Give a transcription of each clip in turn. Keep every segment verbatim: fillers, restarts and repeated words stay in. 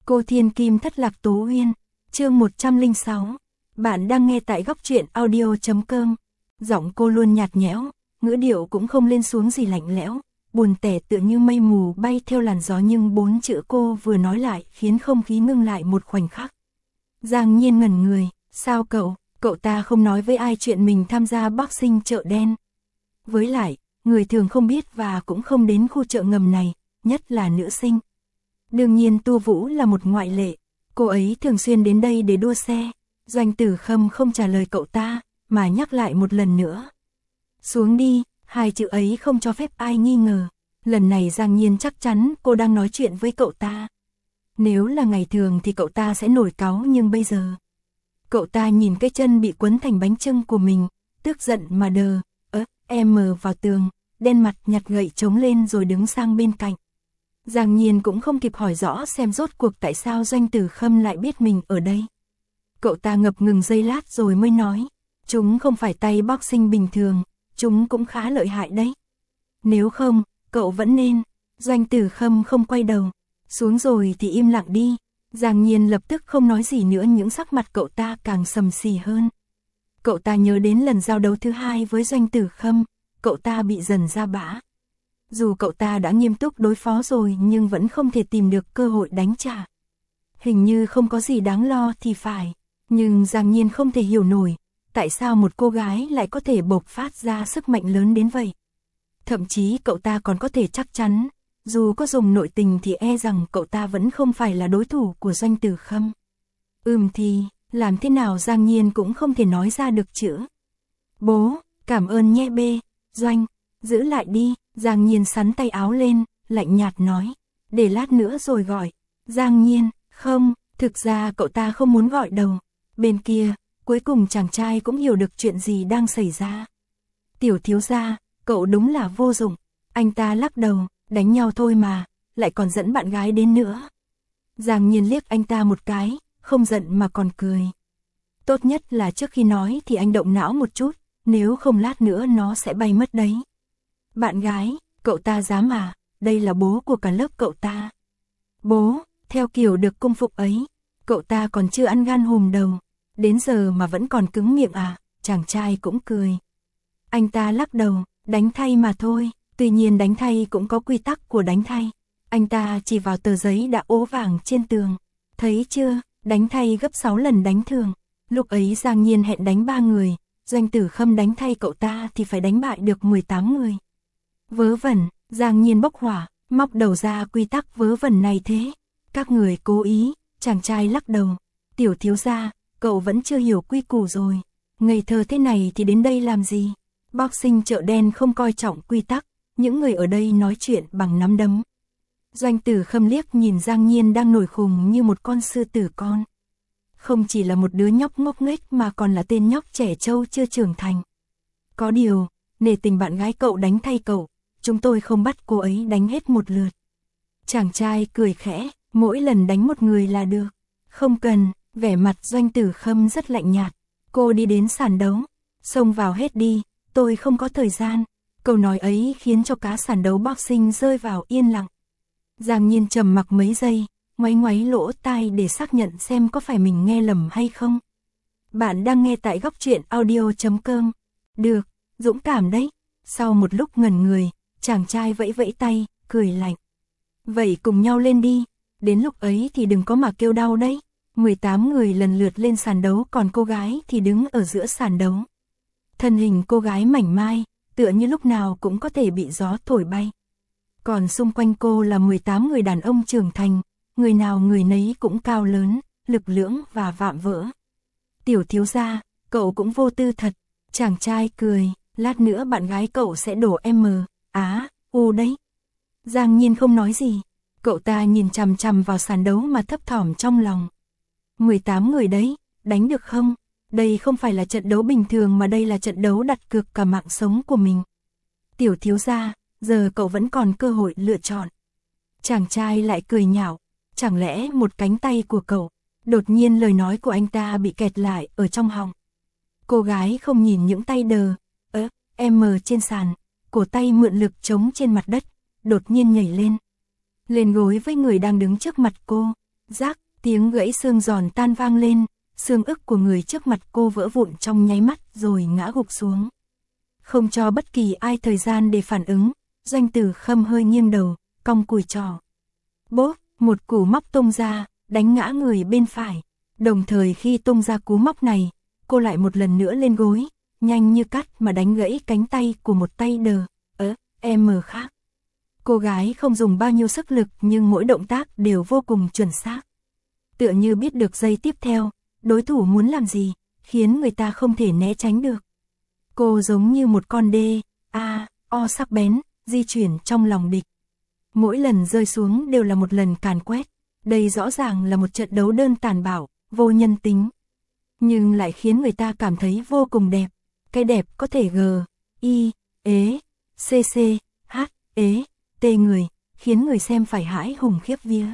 Cô Thiên Kim thất lạc Tố Uyên, chương một trăm lẻ sáu. Bạn đang nghe tại góc truyện audio chấm com. Giọng cô luôn nhạt nhẽo, ngữ điệu cũng không lên xuống gì lạnh lẽo, buồn tẻ tựa như mây mù bay theo làn gió, nhưng bốn chữ cô vừa nói lại khiến không khí ngưng lại một khoảnh khắc. Giang Nhiên ngẩn người, sao cậu, cậu ta không nói với ai chuyện mình tham gia boxing chợ đen. Với lại, người thường không biết và cũng không đến khu chợ ngầm này, nhất là nữ sinh. Đương nhiên Tu Vũ là một ngoại lệ, cô ấy thường xuyên đến đây để đua xe. Doanh Tử Khâm không trả lời cậu ta, mà nhắc lại một lần nữa. Xuống đi, hai chữ ấy không cho phép ai nghi ngờ. Lần này Giang Nhiên chắc chắn cô đang nói chuyện với cậu ta. Nếu là ngày thường thì cậu ta sẽ nổi cáu, nhưng bây giờ... Cậu ta nhìn cái chân bị quấn thành bánh chưng của mình, tức giận mà đờ, ớ, em mờ vào tường, đen mặt nhặt gậy trống lên rồi đứng sang bên cạnh. Giang Nhiên cũng không kịp hỏi rõ xem rốt cuộc tại sao Doanh Tử Khâm lại biết mình ở đây. Cậu ta ngập ngừng giây lát rồi mới nói, chúng không phải tay boxing bình thường, chúng cũng khá lợi hại đấy. Nếu không, cậu vẫn nên. Doanh Tử Khâm không quay đầu, xuống rồi thì im lặng đi. Giang Nhiên lập tức không nói gì nữa, những sắc mặt cậu ta càng sầm xì hơn. Cậu ta nhớ đến lần giao đấu thứ hai với Doanh Tử Khâm, cậu ta bị dần ra bã. Dù cậu ta đã nghiêm túc đối phó rồi nhưng vẫn không thể tìm được cơ hội đánh trả. Hình như không có gì đáng lo thì phải, nhưng Giang Nhiên không thể hiểu nổi, tại sao một cô gái lại có thể bộc phát ra sức mạnh lớn đến vậy. Thậm chí cậu ta còn có thể chắc chắn, dù có dùng nội tình thì e rằng cậu ta vẫn không phải là đối thủ của Doanh Tử Khâm. Ừm thì, làm thế nào Giang Nhiên cũng không thể nói ra được chữ. Bố, cảm ơn nhé bê, Doanh, giữ lại đi. Giang Nhiên sắn tay áo lên, lạnh nhạt nói, để lát nữa rồi gọi. Giang Nhiên, không, thực ra cậu ta không muốn gọi đầu. Bên kia, cuối cùng chàng trai cũng hiểu được chuyện gì đang xảy ra. Tiểu thiếu gia, cậu đúng là vô dụng. Anh ta lắc đầu, đánh nhau thôi mà, lại còn dẫn bạn gái đến nữa. Giang Nhiên liếc anh ta một cái, không giận mà còn cười. Tốt nhất là trước khi nói thì anh động não một chút, nếu không lát nữa nó sẽ bay mất đấy. Bạn gái, cậu ta dám à, đây là bố của cả lớp cậu ta. Bố, theo kiểu được cung phục ấy, cậu ta còn chưa ăn gan hùm đầu, đến giờ mà vẫn còn cứng miệng à, chàng trai cũng cười. Anh ta lắc đầu, đánh thay mà thôi, tuy nhiên đánh thay cũng có quy tắc của đánh thay. Anh ta chỉ vào tờ giấy đã ố vàng trên tường, thấy chưa, đánh thay gấp sáu lần đánh thường. Lúc ấy Giang Nhiên hẹn đánh ba người, Doanh Tử Khâm đánh thay cậu ta thì phải đánh bại được mười tám người. Vớ vẩn, Giang Nhiên bốc hỏa, móc đầu ra quy tắc vớ vẩn này thế. Các người cố ý, chàng trai lắc đầu. Tiểu thiếu gia, cậu vẫn chưa hiểu quy củ rồi. Ngây thơ thế này thì đến đây làm gì? Boxing chợ đen không coi trọng quy tắc, những người ở đây nói chuyện bằng nắm đấm. Doanh Tử Khâm liếc nhìn Giang Nhiên đang nổi khùng như một con sư tử con. Không chỉ là một đứa nhóc ngốc nghếch mà còn là tên nhóc trẻ trâu chưa trưởng thành. Có điều, nể tình bạn gái cậu đánh thay cậu, chúng tôi không bắt cô ấy đánh hết một lượt. Chàng trai cười khẽ, mỗi lần đánh một người là được. Không cần, vẻ mặt Doanh Tử Khâm rất lạnh nhạt. Cô đi đến sàn đấu, xông vào hết đi, tôi không có thời gian. Câu nói ấy khiến cho cả sàn đấu boxing rơi vào yên lặng. Giang Nhiên trầm mặc mấy giây, ngoáy ngoáy lỗ tai để xác nhận xem có phải mình nghe lầm hay không. Bạn đang nghe tại góc truyện audio chấm com. Được, dũng cảm đấy. Sau một lúc ngẩn người, chàng trai vẫy vẫy tay, cười lạnh. Vậy cùng nhau lên đi, đến lúc ấy thì đừng có mà kêu đau đấy. mười tám người lần lượt lên sàn đấu, còn cô gái thì đứng ở giữa sàn đấu. Thân hình cô gái mảnh mai, tựa như lúc nào cũng có thể bị gió thổi bay. Còn xung quanh cô là mười tám người đàn ông trưởng thành, người nào người nấy cũng cao lớn, lực lưỡng và vạm vỡ. Tiểu thiếu gia, cậu cũng vô tư thật. Chàng trai cười, lát nữa bạn gái cậu sẽ đổ M, Á, U đấy. Giang Nhiên không nói gì, cậu ta nhìn chằm chằm vào sàn đấu mà thấp thỏm trong lòng. mười tám người đấy, đánh được không? Đây không phải là trận đấu bình thường mà đây là trận đấu đặt cược cả mạng sống của mình. Tiểu thiếu gia, giờ cậu vẫn còn cơ hội lựa chọn. Chàng trai lại cười nhạo, chẳng lẽ một cánh tay của cậu? Đột nhiên lời nói của anh ta bị kẹt lại ở trong họng. Cô gái không nhìn những tay đờ, ớ, M trên sàn, cổ tay mượn lực trống trên mặt đất, đột nhiên nhảy lên. Lên gối với người đang đứng trước mặt cô, Rác, tiếng gãy xương giòn tan vang lên, xương ức của người trước mặt cô vỡ vụn trong nháy mắt rồi ngã gục xuống. Không cho bất kỳ ai thời gian để phản ứng, Doanh Tử Khâm hơi nghiêng đầu, cong cùi trỏ. Bốp, một cú móc tung ra, đánh ngã người bên phải. Đồng thời khi tung ra cú móc này, cô lại một lần nữa lên gối, nhanh như cắt mà đánh gãy cánh tay của một tay đờ, ớ, em khác. Cô gái không dùng bao nhiêu sức lực nhưng mỗi động tác đều vô cùng chuẩn xác. Tựa như biết được giây tiếp theo, đối thủ muốn làm gì, khiến người ta không thể né tránh được. Cô giống như một con đê, a, o sắc bén, di chuyển trong lòng địch. Mỗi lần rơi xuống đều là một lần càn quét. Đây rõ ràng là một trận đấu đơn tàn bạo, vô nhân tính. Nhưng lại khiến người ta cảm thấy vô cùng đẹp. Cái đẹp có thể G, I, ế, C C, H, ế, T người, khiến người xem phải hãi hùng khiếp vía.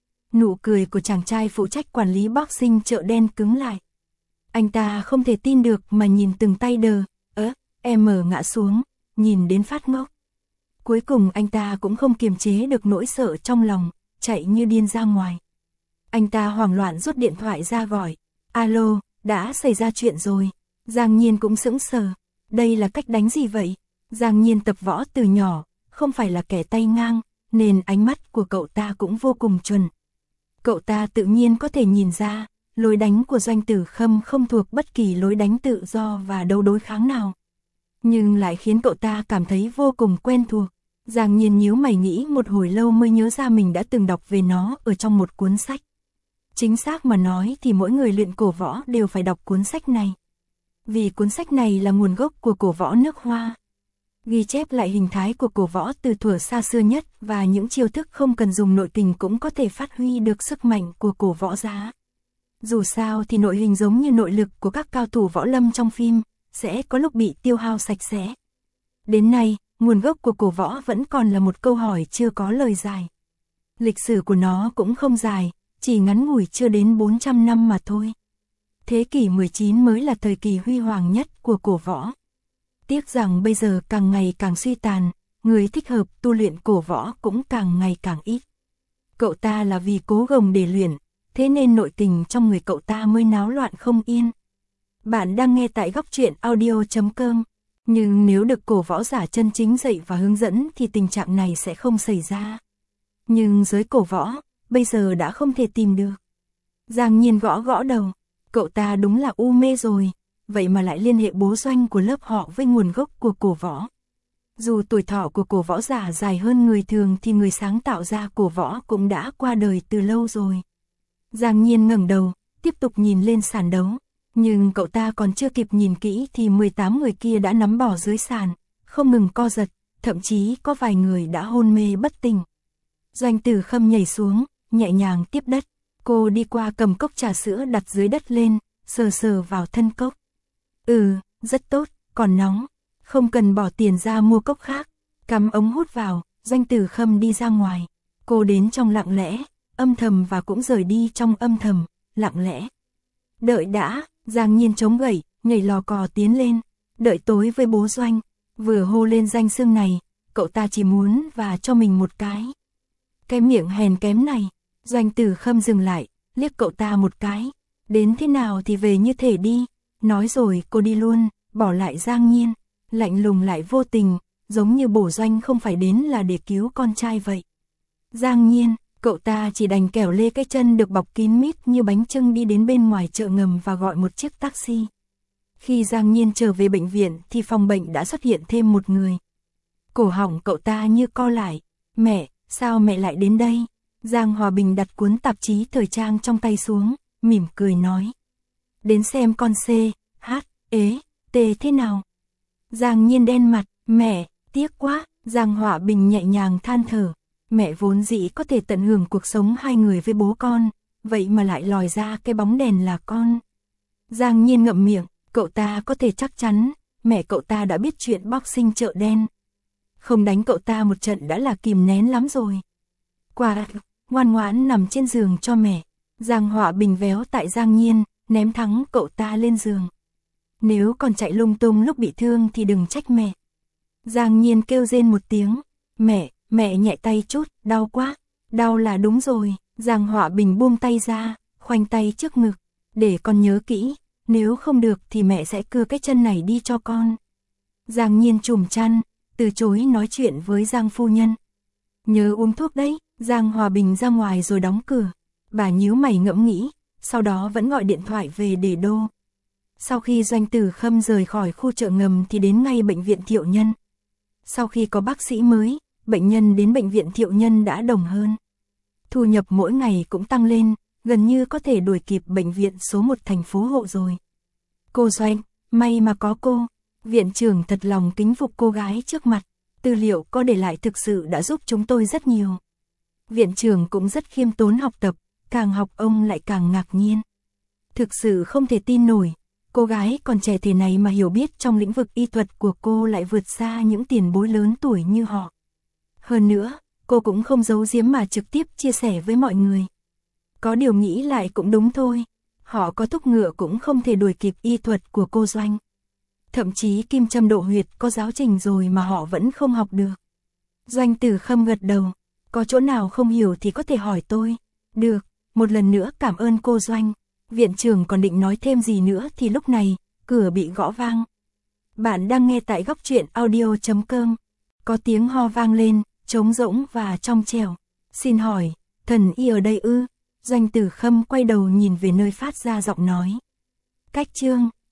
Nụ cười của chàng trai phụ trách quản lý boxing chợ đen cứng lại. Anh ta không thể tin được mà nhìn từng tay đờ, ớ, em ngã xuống, nhìn đến phát ngốc. Cuối cùng anh ta cũng không kiềm chế được nỗi sợ trong lòng, chạy như điên ra ngoài. Anh ta hoảng loạn rút điện thoại ra gọi, alo, đã xảy ra chuyện rồi. Giang Nhiên cũng sững sờ, đây là cách đánh gì vậy? Giang Nhiên tập võ từ nhỏ, không phải là kẻ tay ngang, nên ánh mắt của cậu ta cũng vô cùng chuẩn. Cậu ta tự nhiên có thể nhìn ra, lối đánh của Doanh Tử Khâm không thuộc bất kỳ lối đánh tự do và đấu đối kháng nào. Nhưng lại khiến cậu ta cảm thấy vô cùng quen thuộc. Giang Nhiên nhíu mày nghĩ một hồi lâu mới nhớ ra mình đã từng đọc về nó ở trong một cuốn sách. Chính xác mà nói thì mỗi người luyện cổ võ đều phải đọc cuốn sách này. Vì cuốn sách này là nguồn gốc của cổ võ nước Hoa. Ghi chép lại hình thái của cổ võ từ thuở xa xưa nhất và những chiêu thức không cần dùng nội kình cũng có thể phát huy được sức mạnh của cổ võ giá. Dù sao thì nội hình giống như nội lực của các cao thủ võ lâm trong phim, sẽ có lúc bị tiêu hao sạch sẽ. Đến nay, nguồn gốc của cổ võ vẫn còn là một câu hỏi chưa có lời giải. Lịch sử của nó cũng không dài, chỉ ngắn ngủi chưa đến bốn trăm năm mà thôi. Thế kỷ mười chín mới là thời kỳ huy hoàng nhất của cổ võ. Tiếc rằng bây giờ càng ngày càng suy tàn, người thích hợp tu luyện cổ võ cũng càng ngày càng ít. Cậu ta là vì cố gồng để luyện, thế nên nội tình trong người cậu ta mới náo loạn không yên. Bạn đang nghe tại góc truyện audio chấm com. Nhưng nếu được cổ võ giả chân chính dạy và hướng dẫn thì tình trạng này sẽ không xảy ra. Nhưng giới cổ võ, bây giờ đã không thể tìm được. Giang Nhiên gõ gõ đầu, cậu ta đúng là u mê rồi, vậy mà lại liên hệ bố Doanh của lớp họ với nguồn gốc của cổ võ. Dù tuổi thọ của cổ võ giả dài hơn người thường thì người sáng tạo ra cổ võ cũng đã qua đời từ lâu rồi. Giang Nhiên ngẩng đầu, tiếp tục nhìn lên sàn đấu. Nhưng cậu ta còn chưa kịp nhìn kỹ thì mười tám người kia đã nắm bỏ dưới sàn, không ngừng co giật, thậm chí có vài người đã hôn mê bất tỉnh. Doanh Tử Khâm nhảy xuống, nhẹ nhàng tiếp đất. Cô đi qua cầm cốc trà sữa đặt dưới đất lên, sờ sờ vào thân cốc. Ừ, rất tốt, còn nóng. Không cần bỏ tiền ra mua cốc khác. Cắm ống hút vào, Doanh Tử Khâm đi ra ngoài. Cô đến trong lặng lẽ, âm thầm và cũng rời đi trong âm thầm, lặng lẽ. Đợi đã, Giang Nhiên chống gậy, nhảy lò cò tiến lên. Đợi tối với bố Doanh. Vừa hô lên danh xưng này, cậu ta chỉ muốn và cho mình một cái. Cái miệng hèn kém này. Doanh Tử Khâm dừng lại, liếc cậu ta một cái. Đến thế nào thì về như thể đi. Nói rồi cô đi luôn, bỏ lại Giang Nhiên. Lạnh lùng lại vô tình, giống như bổ Doanh không phải đến là để cứu con trai vậy. Giang Nhiên, cậu ta chỉ đành kẻo lê cái chân được bọc kín mít như bánh chưng đi đến bên ngoài chợ ngầm và gọi một chiếc taxi. Khi Giang Nhiên trở về bệnh viện thì phòng bệnh đã xuất hiện thêm một người. Cổ họng cậu ta như co lại. Mẹ, sao mẹ lại đến đây? Giang Hòa Bình đặt cuốn tạp chí thời trang trong tay xuống, mỉm cười nói. Đến xem con C, H, ế, T thế nào? Giang Nhiên đen mặt, mẹ, tiếc quá. Giang Hòa Bình nhẹ nhàng than thở. Mẹ vốn dĩ có thể tận hưởng cuộc sống hai người với bố con, vậy mà lại lòi ra cái bóng đèn là con. Giang Nhiên ngậm miệng, cậu ta có thể chắc chắn, mẹ cậu ta đã biết chuyện boxing chợ đen. Không đánh cậu ta một trận đã là kìm nén lắm rồi. Quả, ngoan ngoãn nằm trên giường cho mẹ. Giang Họa Bình véo tại Giang Nhiên, ném thắng cậu ta lên giường. Nếu còn chạy lung tung lúc bị thương thì đừng trách mẹ. Giang Nhiên kêu rên một tiếng, mẹ, mẹ nhẹ tay chút, đau quá. Đau là đúng rồi, Giang Họa Bình buông tay ra, khoanh tay trước ngực, để con nhớ kỹ, nếu không được thì mẹ sẽ cưa cái chân này đi cho con. Giang Nhiên trùm chăn, từ chối nói chuyện với Giang phu nhân. Nhớ uống thuốc đấy, Giang Hòa Bình ra ngoài rồi đóng cửa. Bà nhíu mày ngẫm nghĩ, sau đó vẫn gọi điện thoại về để đô. Sau khi Doanh Tử Khâm rời khỏi khu chợ ngầm thì đến ngay bệnh viện Thiệu Nhân. Sau khi có bác sĩ mới, bệnh nhân đến bệnh viện Thiệu Nhân đã đồng hơn. Thu nhập mỗi ngày cũng tăng lên, gần như có thể đuổi kịp bệnh viện số một thành phố Hộ rồi. Cô Doanh, may mà có cô. Viện trưởng thật lòng kính phục cô gái trước mặt. Tư liệu có để lại thực sự đã giúp chúng tôi rất nhiều. Viện trưởng cũng rất khiêm tốn học tập, càng học ông lại càng ngạc nhiên. Thực sự không thể tin nổi, cô gái còn trẻ thế này mà hiểu biết trong lĩnh vực y thuật của cô lại vượt xa những tiền bối lớn tuổi như họ. Hơn nữa, cô cũng không giấu giếm mà trực tiếp chia sẻ với mọi người. Có điều nghĩ lại cũng đúng thôi, họ có thúc ngựa cũng không thể đuổi kịp y thuật của cô Doanh. Thậm chí kim châm độ huyệt có giáo trình rồi mà họ vẫn không học được. Doanh Tử Khâm gật đầu, có chỗ nào không hiểu thì có thể hỏi tôi. Được, một lần nữa cảm ơn cô Doanh. Viện trưởng còn định nói thêm gì nữa thì lúc này, cửa bị gõ vang. Bạn đang nghe tại góc truyện audio chấm com. Có tiếng ho vang lên, trống rỗng và trong trẻo. Xin hỏi, thần y ở đây ư? Doanh Tử Khâm quay đầu nhìn về nơi phát ra giọng nói. Cách chương